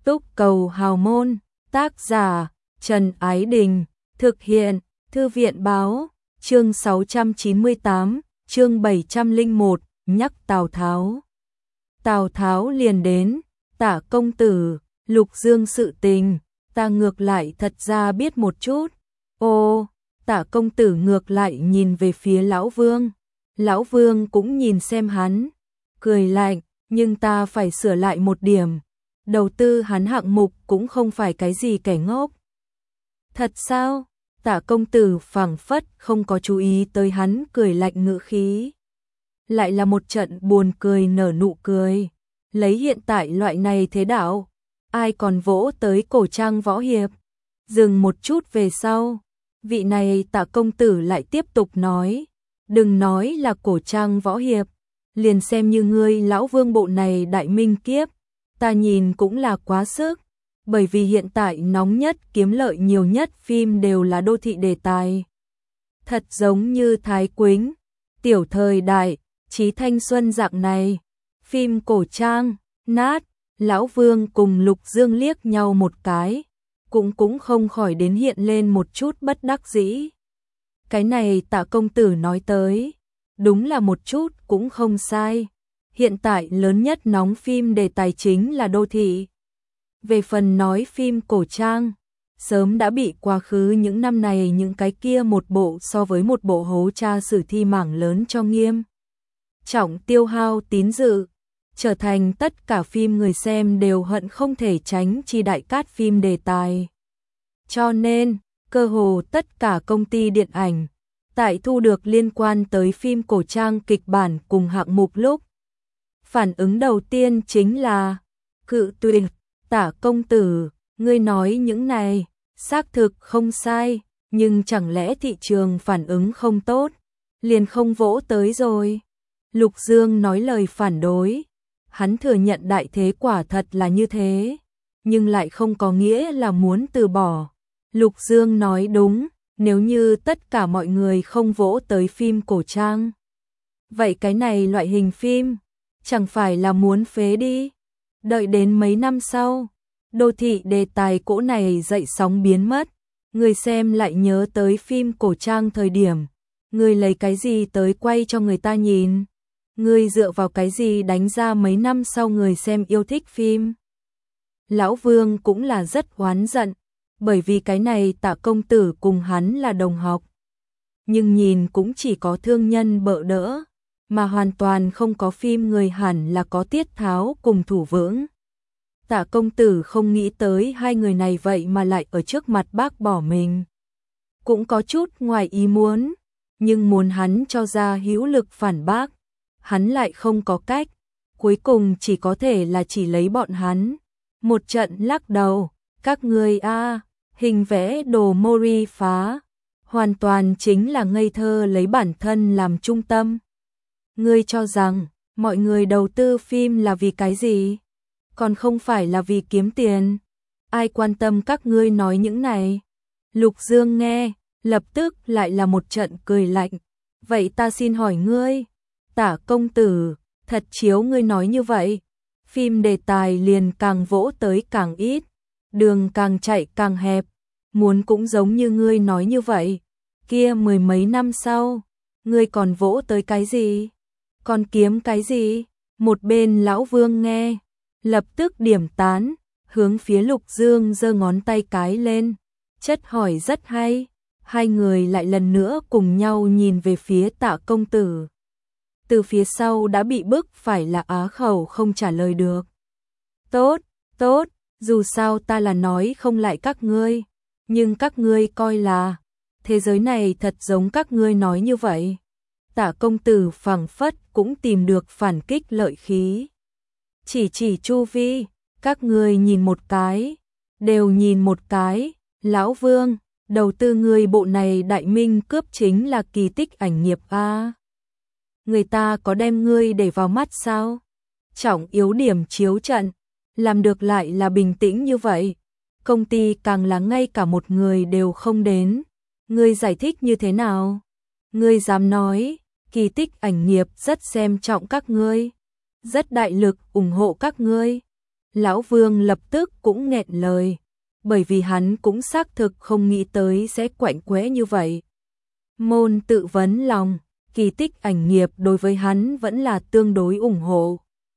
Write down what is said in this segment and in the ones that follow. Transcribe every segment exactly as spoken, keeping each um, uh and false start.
Túc Cầu Hào Môn, tác giả Trần Ái Đình, thực hiện Thư viện Báo, chương sáu trăm chín mươi tám, chương bảy trăm lẻ một, nhắc Tào Tháo. Tào Tháo liền đến, Tả công tử, Lục Dương sự tình, ta ngược lại thật ra biết một chút. Ô, Tả công tử ngược lại nhìn về phía Lão Vương. Lão Vương cũng nhìn xem hắn, cười lạnh, nhưng ta phải sửa lại một điểm. Đầu tư hắn hạng mục cũng không phải cái gì kẻ ngốc. Thật sao? Tả công tử phảng phất không có chú ý tới hắn cười lạnh ngữ khí. Lại là một trận buồn cười nở nụ cười. Lấy hiện tại loại này thế đạo, ai còn vỗ tới cổ trang võ hiệp. Dừng một chút về sau, vị này Tả công tử lại tiếp tục nói, đừng nói là cổ trang võ hiệp, liền xem như ngươi Lão Vương bộ này đại minh kiếp, ta nhìn cũng là quá sức, bởi vì hiện tại nóng nhất kiếm lợi nhiều nhất phim đều là đô thị đề tài. Thật giống như Thái Quýnh, Tiểu Thời Đại, Chí Thanh Xuân dạng này, phim cổ trang, nát. Lão Vương cùng Lục Dương liếc nhau một cái, cũng cũng không khỏi đến hiện lên một chút bất đắc dĩ. Cái này Tả công tử nói tới, đúng là một chút cũng không sai. Hiện tại lớn nhất nóng phim đề tài chính là đô thị. Về phần nói phim cổ trang, sớm đã bị quá khứ những năm này những cái kia một bộ so với một bộ hố tra sử thi mảng lớn cho nghiêm trọng tiêu hao tín dự, trở thành tất cả phim người xem đều hận không thể tránh chi đại cát phim đề tài. Cho nên, cơ hồ tất cả công ty điện ảnh, tại thu được liên quan tới phim cổ trang kịch bản cùng hạng mục lúc, phản ứng đầu tiên chính là cự tuyệt. Tả công tử, ngươi nói những này, xác thực không sai, nhưng chẳng lẽ thị trường phản ứng không tốt, liền không vỗ tới rồi. Lục Dương nói lời phản đối, hắn thừa nhận đại thế quả thật là như thế, nhưng lại không có nghĩa là muốn từ bỏ. Lục Dương nói đúng, nếu như tất cả mọi người không vỗ tới phim cổ trang, vậy cái này loại hình phim, chẳng phải là muốn phế đi. Đợi đến mấy năm sau, đô thị đề tài cỗ này dậy sóng biến mất, người xem lại nhớ tới phim cổ trang thời điểm, người lấy cái gì tới quay cho người ta nhìn, người dựa vào cái gì đánh ra mấy năm sau người xem yêu thích phim. Lão Vương cũng là rất oán giận, bởi vì cái này Tả công tử cùng hắn là đồng học, nhưng nhìn cũng chỉ có thương nhân bợ đỡ, mà hoàn toàn không có phim người hẳn là có Tiết Tháo cùng Thủ Vững. Tả công tử không nghĩ tới hai người này vậy mà lại ở trước mặt bác bỏ mình. Cũng có chút ngoài ý muốn, nhưng muốn hắn cho ra hữu lực phản bác, hắn lại không có cách, cuối cùng chỉ có thể là chỉ lấy bọn hắn. Một trận lắc đầu, các ngươi a, hình vẽ đồ Mori phá, hoàn toàn chính là ngây thơ lấy bản thân làm trung tâm. Ngươi cho rằng, mọi người đầu tư phim là vì cái gì? Còn không phải là vì kiếm tiền. Ai quan tâm các ngươi nói những này? Lục Dương nghe, lập tức lại là một trận cười lạnh. Vậy ta xin hỏi ngươi, Tả công tử, thật chiếu ngươi nói như vậy, phim đề tài liền càng vỗ tới càng ít, đường càng chạy càng hẹp, muốn cũng giống như ngươi nói như vậy, kia mười mấy năm sau, ngươi còn vỗ tới cái gì? Còn kiếm cái gì? Một bên Lão Vương nghe, lập tức điểm tán, hướng phía Lục Dương giơ ngón tay cái lên, chất hỏi rất hay. Hai người lại lần nữa cùng nhau nhìn về phía Tả công tử. Từ phía sau đã bị bức phải là á khẩu không trả lời được. Tốt, tốt, dù sao ta là nói không lại các ngươi, nhưng các ngươi coi là thế giới này thật giống các ngươi nói như vậy. Tả công tử phảng phất cũng tìm được phản kích lợi khí. Chỉ chỉ chu vi, các ngươi nhìn một cái, đều nhìn một cái, Lão Vương, đầu tư người bộ này đại minh cướp chính là Kỳ Tích ảnh nghiệp a. Người ta có đem ngươi để vào mắt sao? Trọng yếu điểm chiếu trận, làm được lại là bình tĩnh như vậy, công ty càng là ngay cả một người đều không đến. Ngươi giải thích như thế nào? Ngươi dám nói, Kỳ Tích ảnh nghiệp rất xem trọng các ngươi, rất đại lực ủng hộ các ngươi. Lão Vương lập tức cũng nghẹn lời, bởi vì hắn cũng xác thực không nghĩ tới sẽ quạnh quẽ như vậy. Môn tự vấn lòng, kỳ tích ảnh nghiệp đối với hắn vẫn là tương đối ủng hộ.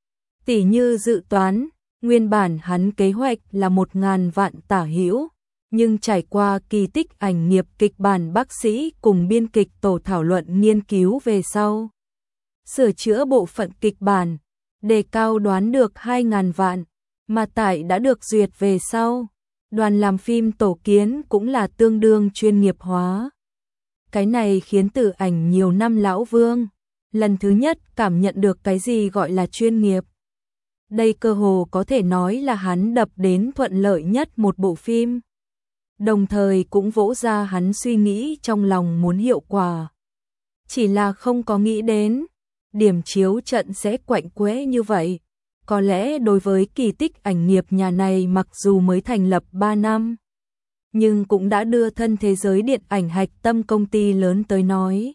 Tỉ như dự toán, nguyên bản hắn kế hoạch là một ngàn vạn tả hữu, nhưng trải qua kỳ tích ảnh nghiệp kịch bản bác sĩ cùng biên kịch tổ thảo luận nghiên cứu về sau. Sửa chữa bộ phận kịch bản, đề cao đoán được hai ngàn vạn, mà tại đã được duyệt về sau. Đoàn làm phim tổ kiến cũng là tương đương chuyên nghiệp hóa. Cái này khiến Tử Ảnh nhiều năm Lão Vương lần thứ nhất cảm nhận được cái gì gọi là chuyên nghiệp. Đây cơ hồ có thể nói là hắn đập đến thuận lợi nhất một bộ phim. Đồng thời cũng vỗ ra hắn suy nghĩ trong lòng muốn hiệu quả. Chỉ là không có nghĩ đến điểm chiếu trận sẽ quạnh quẽ như vậy. Có lẽ đối với kỳ tích ảnh nghiệp nhà này mặc dù mới thành lập ba năm, nhưng cũng đã đưa thân thế giới điện ảnh hạch tâm công ty lớn tới nói.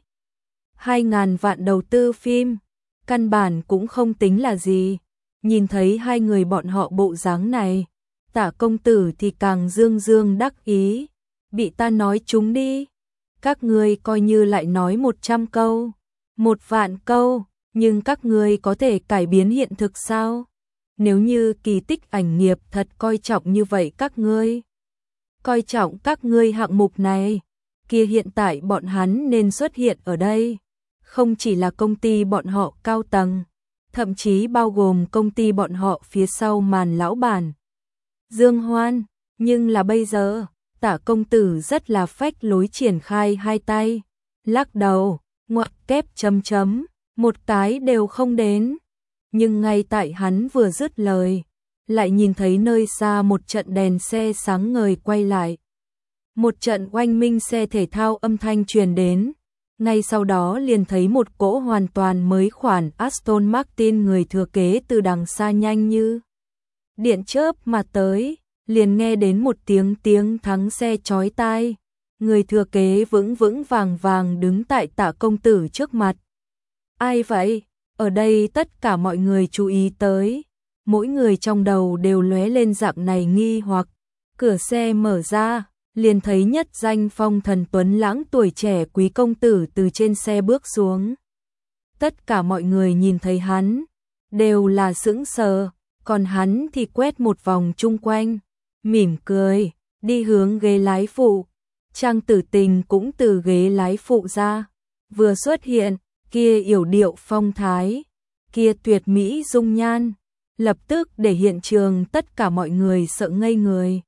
Hai ngàn vạn đầu tư phim, căn bản cũng không tính là gì. Nhìn thấy hai người bọn họ bộ dáng này, Tả công tử thì càng dương dương đắc ý. Bị ta nói chúng đi. Các ngươi coi như lại nói một trăm câu, một vạn câu, nhưng các ngươi có thể cải biến hiện thực sao? Nếu như kỳ tích ảnh nghiệp thật coi trọng như vậy các ngươi, coi trọng các ngươi hạng mục này, kia hiện tại bọn hắn nên xuất hiện ở đây. Không chỉ là công ty bọn họ cao tầng, thậm chí bao gồm công ty bọn họ phía sau màn lão bản Dương Hoan, nhưng là bây giờ, Tả công tử rất là phách lối triển khai hai tay, lắc đầu, ngoặc kép chấm chấm, một cái đều không đến. Nhưng ngay tại hắn vừa dứt lời, lại nhìn thấy nơi xa một trận đèn xe sáng ngời quay lại. Một trận oanh minh xe thể thao âm thanh truyền đến, ngay sau đó liền thấy một cỗ hoàn toàn mới khoản Aston Martin người thừa kế từ đằng xa nhanh như điện chớp mà tới, liền nghe đến một tiếng tiếng thắng xe chói tai. Người thừa kế vững vững vàng vàng đứng tại Tả công tử trước mặt. Ai vậy? Ở đây tất cả mọi người chú ý tới, mỗi người trong đầu đều lóe lên dạng này nghi hoặc. Cửa xe mở ra, liền thấy nhất danh phong thần tuấn lãng tuổi trẻ quý công tử từ trên xe bước xuống. Tất cả mọi người nhìn thấy hắn, đều là sững sờ, còn hắn thì quét một vòng chung quanh, mỉm cười, đi hướng ghế lái phụ. Trang Tử Tình cũng từ ghế lái phụ ra, vừa xuất hiện, kia yểu điệu phong thái, kia tuyệt mỹ dung nhan, lập tức để hiện trường tất cả mọi người sợ ngây người.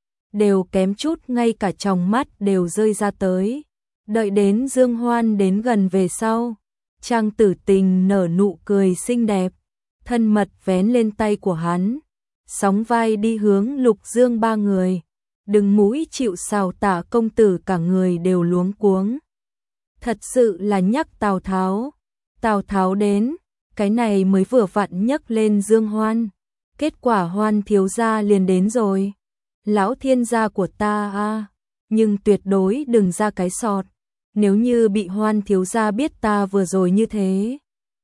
Đều kém chút ngay cả tròng mắt đều rơi ra tới. Đợi đến Dương Hoan đến gần về sau, Trang Tử Tình nở nụ cười xinh đẹp, thân mật vén lên tay của hắn, sóng vai đi hướng Lục Dương ba người. Đừng mũi chịu sào Tả công tử cả người đều luống cuống. Thật sự là nhắc Tào Tháo. Tào Tháo đến, cái này mới vừa vặn nhấc lên Dương Hoan. Kết quả Hoan thiếu gia liền đến rồi. Lão thiên gia của ta a, à, nhưng tuyệt đối đừng ra cái sọt. Nếu như bị Hoan thiếu gia biết ta vừa rồi như thế,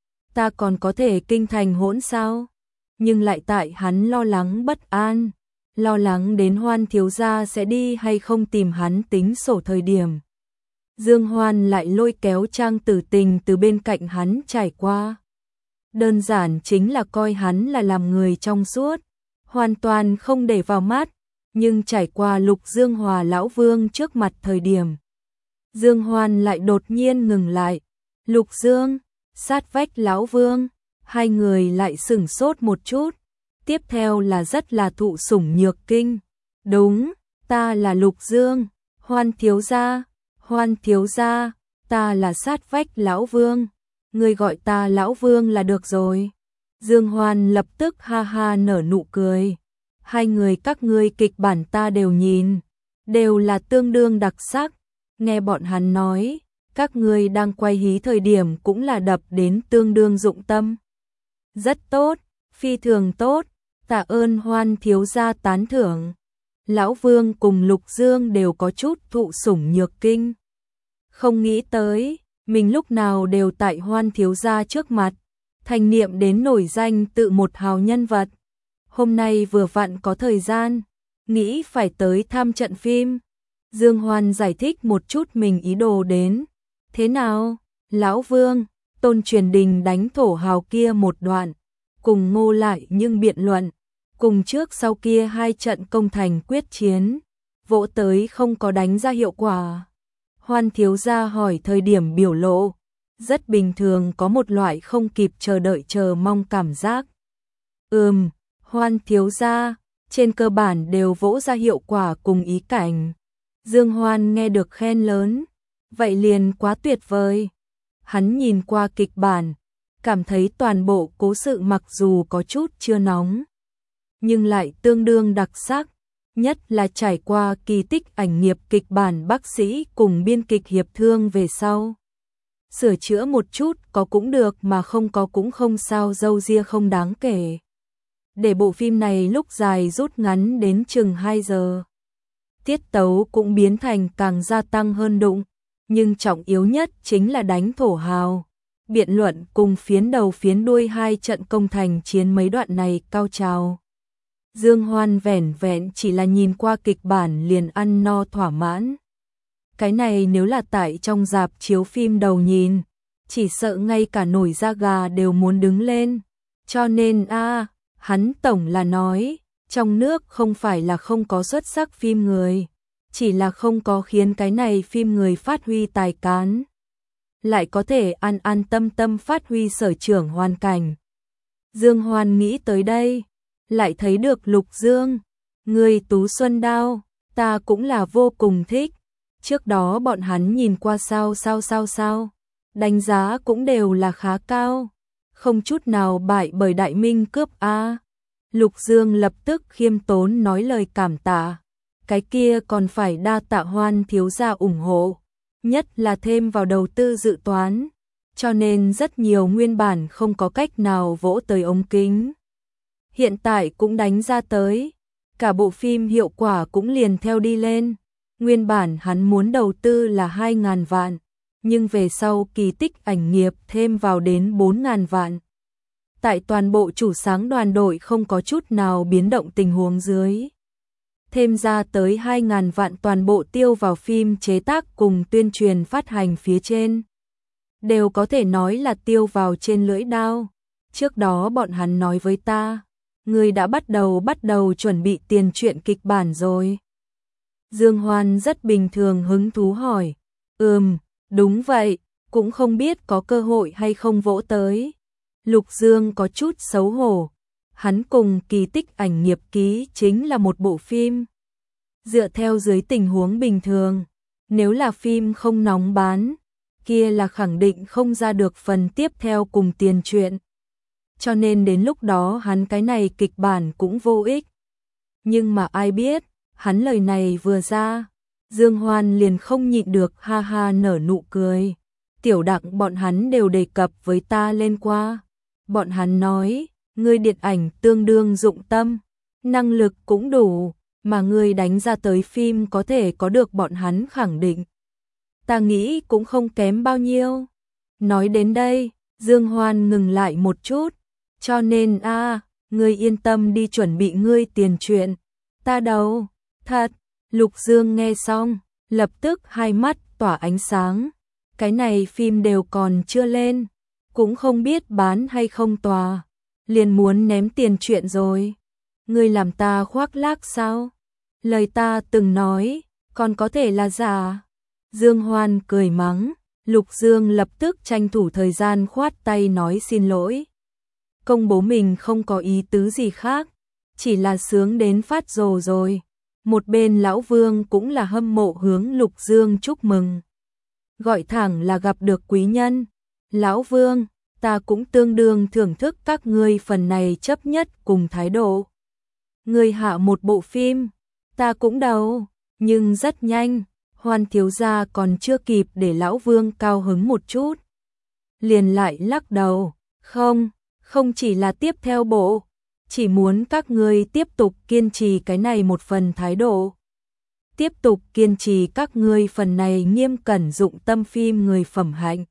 ta còn có thể kinh thành hỗn sao? Nhưng lại tại hắn lo lắng bất an, lo lắng đến Hoan thiếu gia sẽ đi hay không tìm hắn tính sổ thời điểm. Dương Hoan lại lôi kéo Trang Tử Tình từ bên cạnh hắn trải qua. Đơn giản chính là coi hắn là làm người trong suốt, hoàn toàn không để vào mắt, nhưng trải qua Lục Dương Hòa lão vương trước mặt thời điểm. Dương Hoan lại đột nhiên ngừng lại. Lục Dương, sát vách lão vương, hai người lại sửng sốt một chút. Tiếp theo là rất là thụ sủng nhược kinh. Đúng, ta là Lục Dương, Hoan thiếu gia, Hoan thiếu gia, ta là sát vách lão vương, ngươi gọi ta lão vương là được rồi. Dương Hoan lập tức ha ha nở nụ cười. Hai người các ngươi kịch bản ta đều nhìn, đều là tương đương đặc sắc. Nghe bọn hắn nói, các ngươi đang quay hí thời điểm cũng là đập đến tương đương dụng tâm. Rất tốt, phi thường tốt, tạ ơn Hoan thiếu gia tán thưởng. Lão Vương cùng Lục Dương đều có chút thụ sủng nhược kinh. Không nghĩ tới, mình lúc nào đều tại Hoan thiếu gia trước mặt, thành niệm đến nổi danh tự một hào nhân vật. hôm nay vừa vặn có thời gian, nghĩ phải tới thăm trận phim. Dương Hoan giải thích một chút mình ý đồ đến. Thế nào, Lão Vương, Tôn Truyền Đình đánh thổ hào kia một đoạn, cùng Ngô lại nhưng biện luận, cùng trước sau kia hai trận công thành quyết chiến, vỗ tới không có đánh ra hiệu quả. Hoan thiếu gia hỏi thời điểm biểu lộ, rất bình thường có một loại không kịp chờ đợi chờ mong cảm giác. Ừm, Hoan thiếu gia, trên cơ bản đều vỗ ra hiệu quả cùng ý cảnh. Dương Hoan nghe được khen lớn, vậy liền quá tuyệt vời. Hắn nhìn qua kịch bản, cảm thấy toàn bộ cố sự mặc dù có chút chưa nóng, nhưng lại tương đương đặc sắc, nhất là trải qua kỳ tích ảnh nghiệp kịch bản bác sĩ cùng biên kịch hiệp thương về sau. Sửa chữa một chút có cũng được mà không có cũng không sao, dâu ria không đáng kể. Để bộ phim này lúc dài rút ngắn đến chừng hai giờ. Tiết tấu cũng biến thành càng gia tăng hơn đụng, nhưng trọng yếu nhất chính là đánh thổ hào. Biện luận cùng phiến đầu phiến đuôi hai trận công thành chiến mấy đoạn này cao trào. Dương Hoan vẻn vẹn chỉ là nhìn qua kịch bản liền ăn no thỏa mãn. Cái này nếu là tại trong rạp chiếu phim đầu nhìn, chỉ sợ ngay cả nổi da gà đều muốn đứng lên. Cho nên a à, hắn tổng là nói, trong nước không phải là không có xuất sắc phim người, chỉ là không có khiến cái này phim người phát huy tài cán, lại có thể an an tâm tâm phát huy sở trường hoàn cảnh. Dương Hoan nghĩ tới đây, lại thấy được Lục Dương, người tú xuân đao, ta cũng là vô cùng thích. Trước đó bọn hắn nhìn qua sao sao sao sao, đánh giá cũng đều là khá cao, không chút nào bại bởi Đại Minh cướp a. Lục Dương lập tức khiêm tốn nói lời cảm tạ, cái kia còn phải đa tạ Hoan thiếu gia ủng hộ, nhất là thêm vào đầu tư dự toán, cho nên rất nhiều nguyên bản không có cách nào vỗ tới ống kính. Hiện tại cũng đánh ra tới, cả bộ phim hiệu quả cũng liền theo đi lên. Nguyên bản hắn muốn đầu tư là hai ngàn vạn, nhưng về sau kỳ tích ảnh nghiệp thêm vào đến bốn ngàn vạn. Tại toàn bộ chủ sáng đoàn đội không có chút nào biến động tình huống dưới, thêm ra tới hai ngàn vạn toàn bộ tiêu vào phim chế tác cùng tuyên truyền phát hành phía trên. Đều có thể nói là tiêu vào trên lưỡi đao. Trước đó bọn hắn nói với ta, người đã bắt đầu bắt đầu chuẩn bị tiền truyện kịch bản rồi. Dương Hoan rất bình thường hứng thú hỏi, ừm, đúng vậy, cũng không biết có cơ hội hay không vỗ tới. Lục Dương có chút xấu hổ, hắn cùng kỳ tích ảnh nghiệp ký chính là một bộ phim. Dựa theo dưới tình huống bình thường, nếu là phim không nóng bán, kia là khẳng định không ra được phần tiếp theo cùng tiền truyện. Cho nên đến lúc đó hắn cái này kịch bản cũng vô ích. Nhưng mà ai biết, hắn lời này vừa ra, Dương Hoan liền không nhịn được ha ha nở nụ cười. Tiểu Đặng bọn hắn đều đề cập với ta lên qua. Bọn hắn nói, ngươi điện ảnh tương đương dụng tâm, năng lực cũng đủ, mà ngươi đánh ra tới phim có thể có được bọn hắn khẳng định. Ta nghĩ cũng không kém bao nhiêu. Nói đến đây, Dương Hoan ngừng lại một chút, cho nên a, à, ngươi yên tâm đi chuẩn bị ngươi tiền truyện. Ta đâu, thật. Lục Dương nghe xong, lập tức hai mắt tỏa ánh sáng. Cái này phim đều còn chưa lên, cũng không biết bán hay không tòa, liền muốn ném tiền truyện rồi. Ngươi làm ta khoác lác sao? Lời ta từng nói, còn có thể là giả. Dương Hoan cười mắng, Lục Dương lập tức tranh thủ thời gian khoát tay nói xin lỗi. Công bố mình không có ý tứ gì khác, chỉ là sướng đến phát rồ rồi. Một bên lão Vương cũng là hâm mộ hướng Lục Dương chúc mừng. Gọi thẳng là gặp được quý nhân. Lão Vương, ta cũng tương đương thưởng thức các ngươi phần này chấp nhất cùng thái độ. Ngươi hạ một bộ phim, ta cũng đầu, nhưng rất nhanh, Hoan thiếu gia còn chưa kịp để lão Vương cao hứng một chút. Liền lại lắc đầu, không, không chỉ là tiếp theo bộ, chỉ muốn các ngươi tiếp tục kiên trì cái này một phần thái độ. Tiếp tục kiên trì các ngươi phần này nghiêm cẩn dụng tâm phim người phẩm hạnh.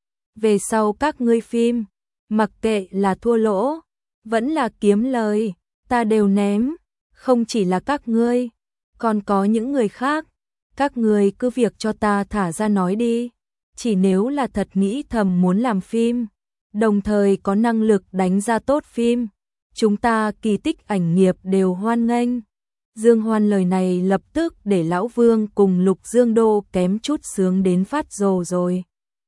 Về sau các ngươi phim, mặc kệ là thua lỗ, vẫn là kiếm lời, ta đều ném, không chỉ là các ngươi, còn có những người khác, các ngươi cứ việc cho ta thả ra nói đi, chỉ nếu là thật nghĩ thầm muốn làm phim, đồng thời có năng lực đánh ra tốt phim, chúng ta Kỳ Tích ảnh nghiệp đều hoan nghênh. Dương Hoan lời này lập tức để Lão Vương cùng Lục Dương Đô kém chút sướng đến phát rồ rồi.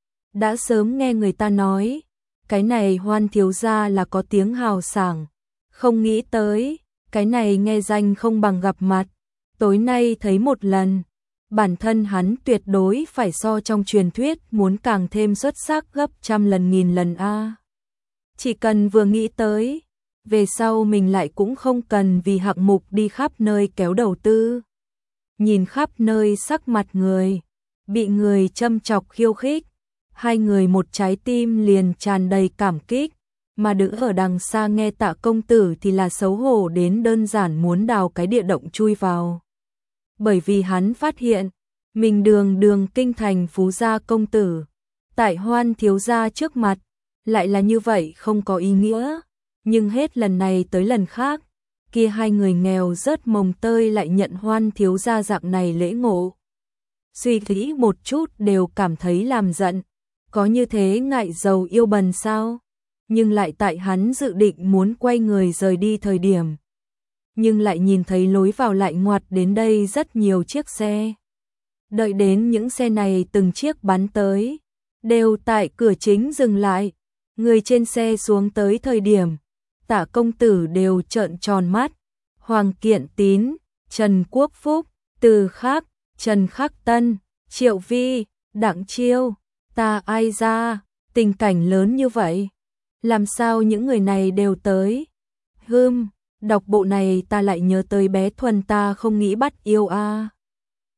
Đã sớm nghe người ta nói, cái này Hoan thiếu gia là có tiếng hào sảng, không nghĩ tới, cái này nghe danh không bằng gặp mặt, tối nay thấy một lần, bản thân hắn tuyệt đối phải so trong truyền thuyết muốn càng thêm xuất sắc gấp trăm lần nghìn lần a. Chỉ cần vừa nghĩ tới, về sau mình lại cũng không cần vì hạng mục đi khắp nơi kéo đầu tư. Nhìn khắp nơi sắc mặt người, bị người châm chọc khiêu khích, hai người một trái tim liền tràn đầy cảm kích, mà đứng ở đằng xa nghe Tạ công tử thì là xấu hổ đến đơn giản muốn đào cái địa động chui vào. Bởi vì hắn phát hiện, mình đường đường kinh thành phú gia công tử, tại Hoan thiếu gia trước mặt, lại là như vậy không có ý nghĩa. Nhưng hết lần này tới lần khác, kia hai người nghèo rớt mồng tơi lại nhận Hoan thiếu gia dạng này lễ ngộ. Suy nghĩ một chút đều cảm thấy làm giận, có như thế ngại giàu yêu bần sao? Nhưng lại tại hắn dự định muốn quay người rời đi thời điểm. Nhưng lại nhìn thấy lối vào lại ngoặt đến đây rất nhiều chiếc xe. Đợi đến những xe này từng chiếc bắn tới, đều tại cửa chính dừng lại, người trên xe xuống tới thời điểm. Tạ công tử đều trợn tròn mắt, Hoàng Kiện Tín, Trần Quốc Phúc, Từ Khắc, Trần Khắc Tân, Triệu Vi, Đặng Chiêu, ta ai ra, tình cảnh lớn như vậy, làm sao những người này đều tới? Hừm, đọc bộ này ta lại nhớ tới bé Thuần ta không nghĩ bắt yêu a.